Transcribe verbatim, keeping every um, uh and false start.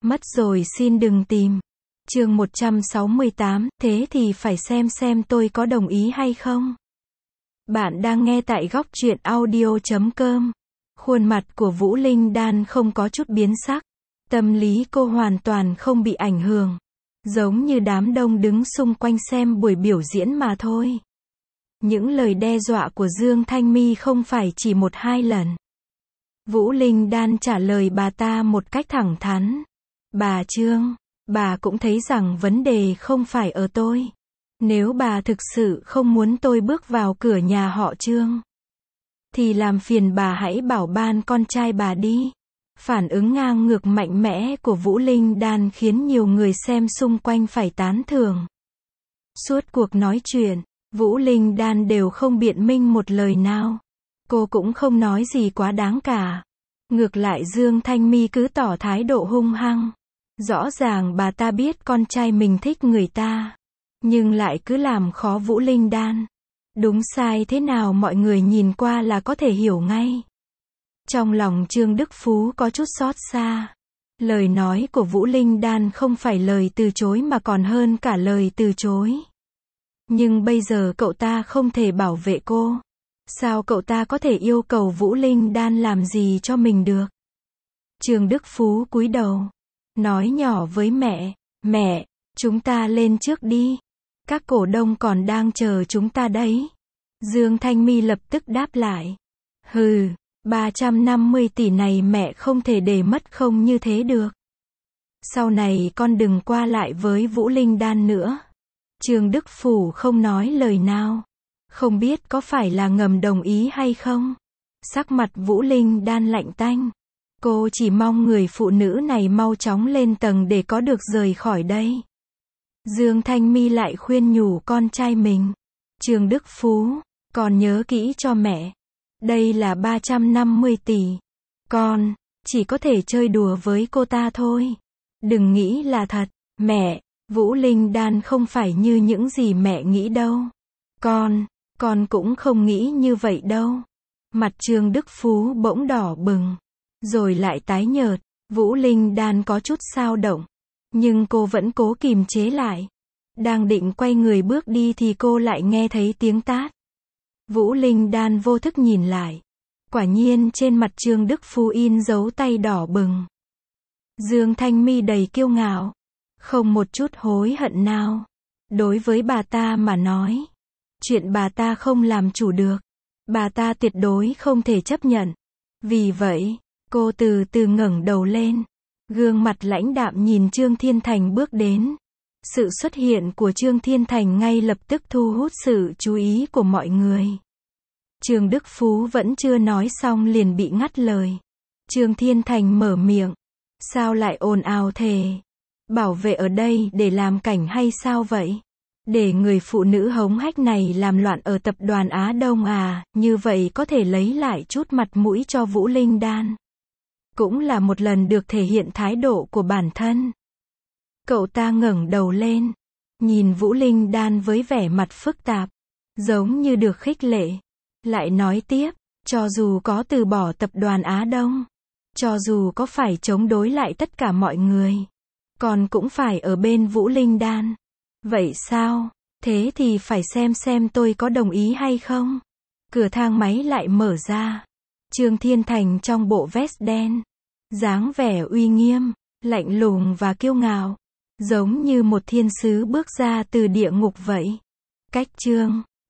Mất rồi xin đừng tìm. Chương một trăm sáu mươi tám, thế thì phải xem xem tôi có đồng ý hay không. Bạn đang nghe tại góc truyện audio chấm com. Khuôn mặt của Vũ Linh Đan không có chút biến sắc. Tâm lý cô hoàn toàn không bị ảnh hưởng. Giống như đám đông đứng xung quanh xem buổi biểu diễn mà thôi. Những lời đe dọa của Dương Thanh My không phải chỉ một hai lần. Vũ Linh Đan trả lời bà ta một cách thẳng thắn. Bà Trương, bà cũng thấy rằng vấn đề không phải ở tôi. Nếu bà thực sự không muốn tôi bước vào cửa nhà họ Trương, thì làm phiền bà hãy bảo ban con trai bà đi. Phản ứng ngang ngược mạnh mẽ của Vũ Linh Đan khiến nhiều người xem xung quanh phải tán thưởng. Suốt cuộc nói chuyện, Vũ Linh Đan đều không biện minh một lời nào. Cô cũng không nói gì quá đáng cả. Ngược lại Dương Thanh My cứ tỏ thái độ hung hăng. Rõ ràng bà ta biết con trai mình thích người ta, nhưng lại cứ làm khó Vũ Linh Đan. Đúng sai thế nào mọi người nhìn qua là có thể hiểu ngay. Trong lòng Trương Đức Phú có chút xót xa. Lời nói của Vũ Linh Đan không phải lời từ chối mà còn hơn cả lời từ chối. Nhưng bây giờ cậu ta không thể bảo vệ cô. Sao cậu ta có thể yêu cầu Vũ Linh Đan làm gì cho mình được? Trương Đức Phú cúi đầu, nói nhỏ với mẹ, mẹ, chúng ta lên trước đi. Các cổ đông còn đang chờ chúng ta đấy. Dương Thanh My lập tức đáp lại. Hừ, ba trăm năm mươi tỷ này mẹ không thể để mất không như thế được. Sau này con đừng qua lại với Vũ Linh Đan nữa. Trương Đức Phú không nói lời nào. Không biết có phải là ngầm đồng ý hay không. Sắc mặt Vũ Linh Đan lạnh tanh. Cô chỉ mong người phụ nữ này mau chóng lên tầng để có được rời khỏi đây. Dương Thanh My lại khuyên nhủ con trai mình. Trương Đức Phú, con nhớ kỹ cho mẹ. Đây là ba trăm năm mươi tỷ. Con chỉ có thể chơi đùa với cô ta thôi. Đừng nghĩ là thật. Mẹ, Vũ Linh Đan không phải như những gì mẹ nghĩ đâu. Con, con cũng không nghĩ như vậy đâu. Mặt Trương Đức Phú bỗng đỏ bừng, rồi lại tái nhợt. Vũ Linh Đan có chút xao động, nhưng cô vẫn cố kìm chế lại. Đang định quay người bước đi thì cô lại nghe thấy tiếng tát. Vũ Linh Đan vô thức nhìn lại. Quả nhiên trên mặt Trương Đức Phú in dấu tay đỏ bừng. Dương Thanh My đầy kiêu ngạo, không một chút hối hận nào. Đối với bà ta mà nói, chuyện bà ta không làm chủ được, bà ta tuyệt đối không thể chấp nhận. Vì vậy, cô từ từ ngẩng đầu lên, gương mặt lãnh đạm nhìn Trương Thiên Thành bước đến. Sự xuất hiện của Trương Thiên Thành ngay lập tức thu hút sự chú ý của mọi người. Trương Đức Phú vẫn chưa nói xong liền bị ngắt lời. Trương Thiên Thành mở miệng. Sao lại ồn ào thế? Bảo vệ ở đây để làm cảnh hay sao vậy? Để người phụ nữ hống hách này làm loạn ở tập đoàn Á Đông à, như vậy có thể lấy lại chút mặt mũi cho Vũ Linh Đan. Cũng là một lần được thể hiện thái độ của bản thân. Cậu ta ngẩng đầu lên, nhìn Vũ Linh Đan với vẻ mặt phức tạp, giống như được khích lệ. Lại nói tiếp, cho dù có từ bỏ tập đoàn Á Đông, cho dù có phải chống đối lại tất cả mọi người, còn cũng phải ở bên Vũ Linh Đan. Vậy sao? Thế thì phải xem xem tôi có đồng ý hay không. Cửa thang máy lại mở ra. Trương Thiên Thành trong bộ vest đen, dáng vẻ uy nghiêm, lạnh lùng và kiêu ngạo, giống như một thiên sứ bước ra từ địa ngục vậy. Cách Trương